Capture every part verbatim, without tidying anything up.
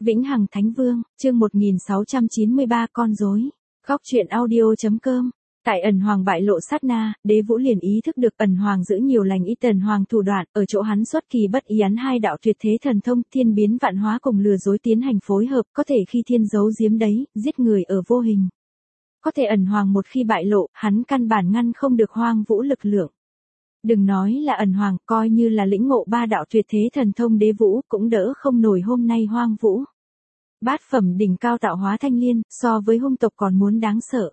Vĩnh Hằng Thánh Vương, chương một nghìn sáu trăm chín mươi ba con rối. Góc truyện audio.com. Tại ẩn hoàng bại lộ sát na, Đế Vũ liền ý thức được ẩn hoàng giữ nhiều lành ít ẩn hoàng thủ đoạn, ở chỗ hắn xuất kỳ bất ý ấn hai đạo tuyệt thế thần thông, thiên biến vạn hóa cùng lừa dối tiến hành phối hợp, có thể khi thiên giấu giếm đấy, giết người ở vô hình. Có thể ẩn hoàng một khi bại lộ, hắn căn bản ngăn không được Hoang Vũ lực lượng. Đừng nói là ẩn hoàng, coi như là lĩnh ngộ ba đạo tuyệt thế thần thông Đế Vũ, cũng đỡ không nổi hôm nay Hoang Vũ. Bát phẩm đỉnh cao tạo hóa thanh liên, so với hung tộc còn muốn đáng sợ.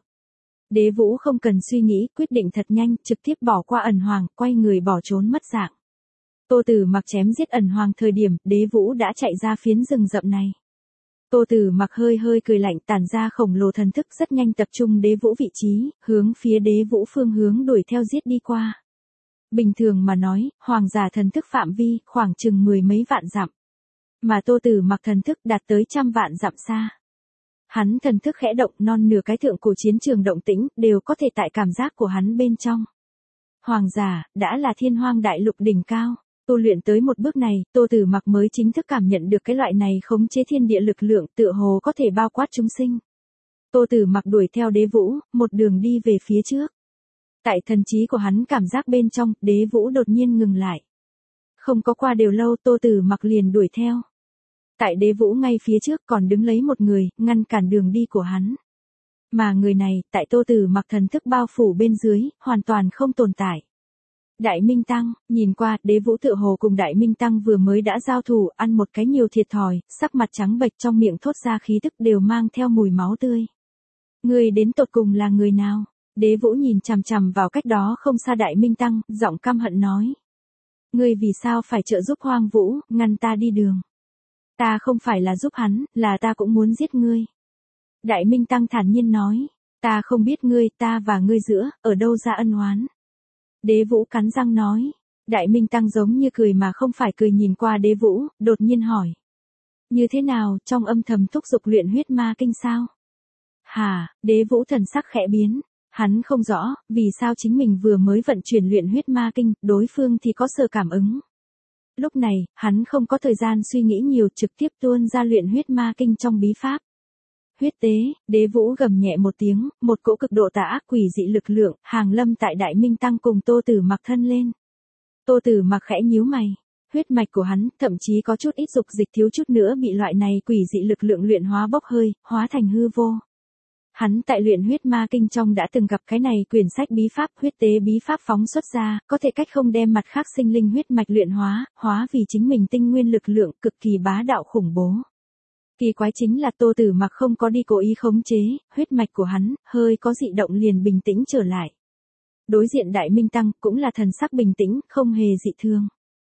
Đế Vũ không cần suy nghĩ, quyết định thật nhanh, trực tiếp bỏ qua ẩn hoàng, quay người bỏ trốn mất dạng. Tô Tử Mặc chém giết ẩn hoàng thời điểm, Đế Vũ đã chạy ra phiến rừng rậm này. Tô Tử Mặc hơi hơi cười lạnh, tản ra khổng lồ thần thức rất nhanh tập trung Đế Vũ vị trí, hướng phía Đế Vũ phương hướng đuổi theo giết đi qua. Bình thường mà nói, hoàng giả thần thức phạm vi, khoảng chừng mười mấy vạn dặm. Mà Tô Tử Mặc thần thức đạt tới trăm vạn dặm xa. Hắn thần thức khẽ động, non nửa cái thượng cổ chiến trường động tĩnh, đều có thể tại cảm giác của hắn bên trong. Hoàng giả, đã là thiên hoang đại lục đỉnh cao. Tu luyện tới một bước này, Tô Tử Mặc mới chính thức cảm nhận được cái loại này khống chế thiên địa lực lượng, tựa hồ có thể bao quát chúng sinh. Tô Tử Mặc đuổi theo Đế Vũ, một đường đi về phía trước. Tại thần trí của hắn cảm giác bên trong, Đế Vũ đột nhiên ngừng lại. Không có qua đều lâu, Tô Tử Mặc liền đuổi theo. Tại Đế Vũ ngay phía trước còn đứng lấy một người, ngăn cản đường đi của hắn. Mà người này, tại Tô Tử Mặc thần thức bao phủ bên dưới, hoàn toàn không tồn tại. Đại Minh Tăng, nhìn qua, Đế Vũ tựa hồ cùng Đại Minh Tăng vừa mới đã giao thủ, ăn một cái nhiều thiệt thòi, sắc mặt trắng bệch, trong miệng thốt ra khí tức đều mang theo mùi máu tươi. Người đến tột cùng là người nào? Đế Vũ nhìn chằm chằm vào cách đó không xa Đại Minh Tăng, giọng căm hận nói. Ngươi vì sao phải trợ giúp Hoang Vũ, ngăn ta đi đường? Ta không phải là giúp hắn, là ta cũng muốn giết ngươi. Đại Minh Tăng thản nhiên nói, ta không biết ngươi, ta và ngươi giữa, ở đâu ra ân oán. Đế Vũ cắn răng nói, Đại Minh Tăng giống như cười mà không phải cười nhìn qua Đế Vũ, đột nhiên hỏi. Như thế nào, trong âm thầm thúc giục luyện huyết ma kinh sao? Hà, Đế Vũ thần sắc khẽ biến. Hắn không rõ, vì sao chính mình vừa mới vận chuyển luyện huyết ma kinh, đối phương thì có sở cảm ứng. Lúc này, hắn không có thời gian suy nghĩ nhiều, trực tiếp tuôn ra luyện huyết ma kinh trong bí pháp. Huyết tế, Đế Vũ gầm nhẹ một tiếng, một cỗ cực độ tà ác quỷ dị lực lượng, hàng lâm tại Đại Minh Tăng cùng Tô Tử Mặc thân lên. Tô Tử Mặc khẽ nhíu mày. Huyết mạch của hắn, thậm chí có chút ít dục dịch thiếu chút nữa bị loại này quỷ dị lực lượng luyện hóa bốc hơi, hóa thành hư vô. Hắn tại luyện huyết ma kinh trong đã từng gặp cái này quyển sách bí pháp, huyết tế bí pháp phóng xuất ra, có thể cách không đem mặt khác sinh linh huyết mạch luyện hóa, hóa vì chính mình tinh nguyên lực lượng cực kỳ bá đạo khủng bố. Kỳ quái chính là Tô Tử Mặc không có đi cố ý khống chế, huyết mạch của hắn, hơi có dị động liền bình tĩnh trở lại. Đối diện Đại Minh Tăng, cũng là thần sắc bình tĩnh, không hề dị thương.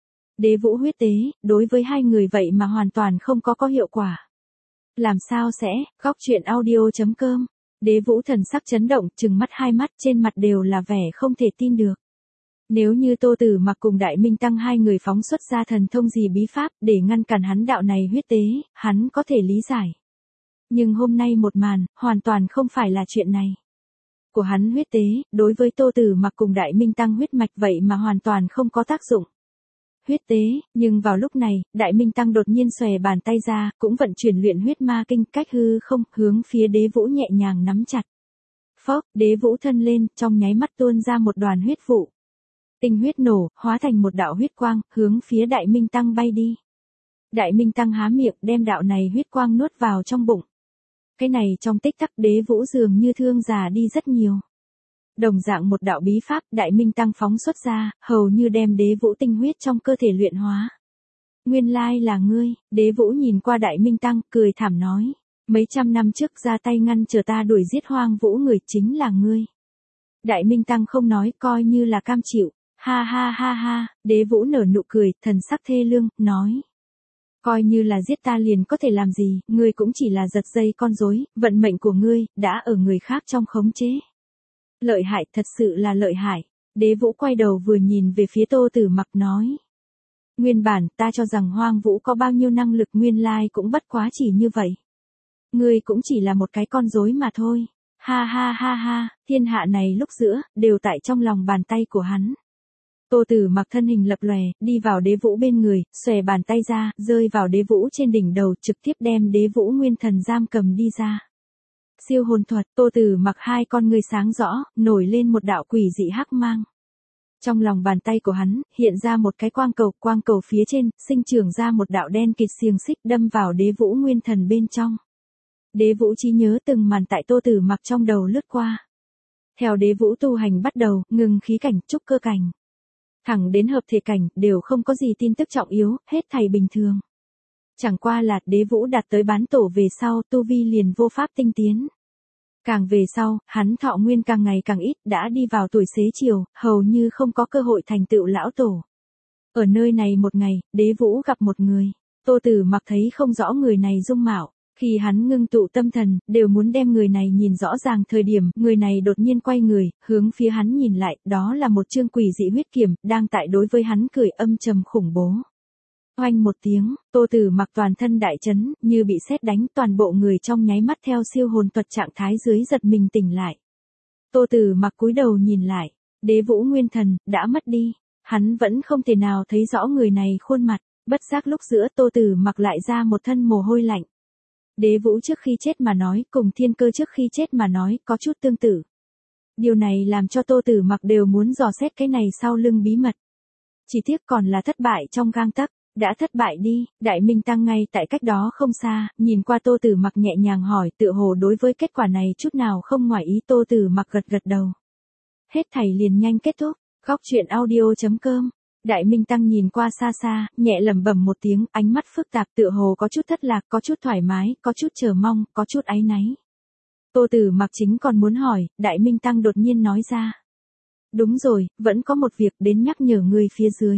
Đế Vũ huyết tế, đối với hai người vậy mà hoàn toàn không có có hiệu quả. Làm sao sẽ, góc truyện audio.com. Đế Vũ thần sắc chấn động, trừng mắt hai mắt, trên mặt đều là vẻ không thể tin được. Nếu như Tô Tử Mặc cùng Đại Minh Tăng hai người phóng xuất ra thần thông gì bí pháp, để ngăn cản hắn đạo này huyết tế, hắn có thể lý giải. Nhưng hôm nay một màn, hoàn toàn không phải là chuyện này. Của hắn huyết tế, đối với Tô Tử Mặc cùng Đại Minh Tăng huyết mạch vậy mà hoàn toàn không có tác dụng. Huyết tế, nhưng vào lúc này, Đại Minh Tăng đột nhiên xòe bàn tay ra, cũng vận chuyển luyện huyết ma kinh, cách hư không, hướng phía Đế Vũ nhẹ nhàng nắm chặt. Phốc, Đế Vũ thân lên, trong nháy mắt tuôn ra một đoàn huyết vụ. Tinh huyết nổ, hóa thành một đạo huyết quang, hướng phía Đại Minh Tăng bay đi. Đại Minh Tăng há miệng, đem đạo này huyết quang nuốt vào trong bụng. Cái này trong tích tắc Đế Vũ dường như thương già đi rất nhiều. Đồng dạng một đạo bí pháp, Đại Minh Tăng phóng xuất ra, hầu như đem Đế Vũ tinh huyết trong cơ thể luyện hóa. Nguyên lai là ngươi, Đế Vũ nhìn qua Đại Minh Tăng, cười thảm nói. Mấy trăm năm trước ra tay ngăn trở ta đuổi giết Hoang Vũ người chính là ngươi. Đại Minh Tăng không nói, coi như là cam chịu. Ha ha ha ha, Đế Vũ nở nụ cười, thần sắc thê lương, nói. Coi như là giết ta liền có thể làm gì, ngươi cũng chỉ là giật dây con rối, vận mệnh của ngươi, đã ở người khác trong khống chế. Lợi hại, thật sự là lợi hại. Đế Vũ quay đầu vừa nhìn về phía Tô Tử Mặc nói. Nguyên bản, ta cho rằng Hoang Vũ có bao nhiêu năng lực, nguyên lai cũng bất quá chỉ như vậy. Ngươi cũng chỉ là một cái con rối mà thôi. Ha ha ha ha, thiên hạ này lúc giữa, đều tại trong lòng bàn tay của hắn. Tô Tử Mặc thân hình lập lòe, đi vào Đế Vũ bên người, xòe bàn tay ra, rơi vào Đế Vũ trên đỉnh đầu, trực tiếp đem Đế Vũ nguyên thần giam cầm đi ra. Siêu hồn thuật, Tô Tử Mặc hai con ngươi sáng rõ, nổi lên một đạo quỷ dị hắc mang. Trong lòng bàn tay của hắn, hiện ra một cái quang cầu, quang cầu phía trên, sinh trưởng ra một đạo đen kịt xiềng xích đâm vào Đế Vũ nguyên thần bên trong. Đế Vũ trí nhớ từng màn tại Tô Tử Mặc trong đầu lướt qua. Theo Đế Vũ tu hành bắt đầu, ngừng khí cảnh, trúc cơ cảnh. Thẳng đến hợp thể cảnh, đều không có gì tin tức trọng yếu, hết thảy bình thường. Chẳng qua là Đế Vũ đạt tới bán tổ về sau, tu vi liền vô pháp tinh tiến. Càng về sau, hắn thọ nguyên càng ngày càng ít, đã đi vào tuổi xế chiều, hầu như không có cơ hội thành tựu lão tổ. Ở nơi này một ngày, Đế Vũ gặp một người. Tô Tử Mặc thấy không rõ người này dung mạo. Khi hắn ngưng tụ tâm thần, đều muốn đem người này nhìn rõ ràng thời điểm, người này đột nhiên quay người, hướng phía hắn nhìn lại, đó là một chương quỷ dị huyết kiểm, đang tại đối với hắn cười âm trầm khủng bố. Oanh một tiếng, Tô Tử Mặc toàn thân đại chấn, như bị sét đánh, toàn bộ người trong nháy mắt theo siêu hồn thuật trạng thái dưới giật mình tỉnh lại. Tô Tử Mặc cúi đầu nhìn lại, Đế Vũ nguyên thần, đã mất đi, hắn vẫn không thể nào thấy rõ người này khuôn mặt, bất giác lúc giữa Tô Tử Mặc lại ra một thân mồ hôi lạnh. Đế Vũ trước khi chết mà nói, cùng Thiên Cơ trước khi chết mà nói, có chút tương tự. Điều này làm cho Tô Tử Mặc đều muốn dò xét cái này sau lưng bí mật. Chỉ tiếc còn là thất bại trong gang tấc, đã thất bại đi, Đại Minh Tăng ngay tại cách đó không xa, nhìn qua Tô Tử Mặc nhẹ nhàng hỏi, tựa hồ đối với kết quả này chút nào không ngoài ý. Tô Tử Mặc gật gật đầu. Hết thảy liền nhanh kết thúc, góc truyện audio chấm com. Đại Minh Tăng nhìn qua xa xa, nhẹ lẩm bẩm một tiếng, ánh mắt phức tạp, tựa hồ có chút thất lạc, có chút thoải mái, có chút chờ mong, có chút áy náy. Tô Tử Mặc chính còn muốn hỏi, Đại Minh Tăng đột nhiên nói ra. Đúng rồi, vẫn có một việc đến nhắc nhở người phía dưới.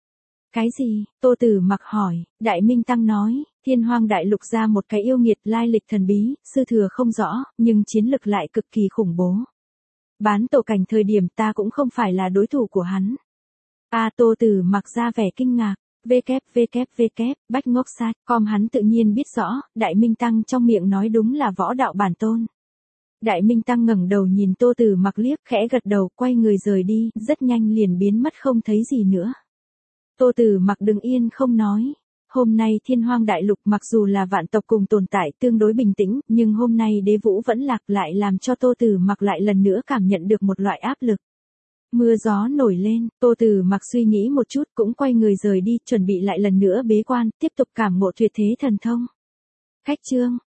Cái gì? Tô Tử Mặc hỏi. Đại Minh Tăng nói, Thiên Hoang Đại Lục ra một cái yêu nghiệt lai lịch thần bí, sư thừa không rõ, nhưng chiến lực lại cực kỳ khủng bố. Bán tổ cảnh thời điểm ta cũng không phải là đối thủ của hắn. A Tô Tử Mặc ra vẻ kinh ngạc. www, bách ngốc site com hắn tự nhiên biết rõ, Đại Minh Tăng trong miệng nói đúng là võ đạo bản tôn. Đại Minh Tăng ngẩng đầu nhìn Tô Tử Mặc liếc, khẽ gật đầu, quay người rời đi, rất nhanh liền biến mất không thấy gì nữa. Tô Tử Mặc đứng yên không nói. Hôm nay Thiên Hoang Đại Lục mặc dù là vạn tộc cùng tồn tại tương đối bình tĩnh, nhưng hôm nay Đế Vũ vẫn lạc lại làm cho Tô Tử Mặc lại lần nữa cảm nhận được một loại áp lực. Mưa gió nổi lên, Tô Tử Mặc suy nghĩ một chút cũng quay người rời đi, chuẩn bị lại lần nữa bế quan, tiếp tục cảm ngộ tuyệt thế thần thông. Khách chương